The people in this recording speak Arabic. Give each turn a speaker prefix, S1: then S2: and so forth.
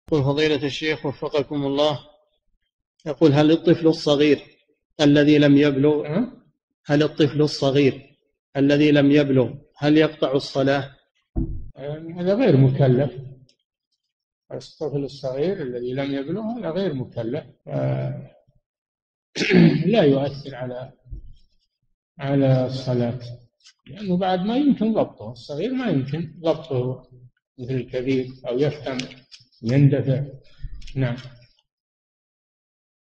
S1: يقول فضيلة الشيخ وفقكم الله، يقول هل الطفل الصغير الذي لم يبلغ هل الطفل الصغير الذي لم يبلغ هل يقطع الصلاة؟
S2: هذا غير مكلف. الطفل الصغير الذي لم يبلغ هذا غير مكلف، لا يؤثر على الصلاة، لأنه بعد ما يمكن ضبطه. الصغير ما يمكن ضبطه مثل الكبير، أو يفهم يندفع. نعم.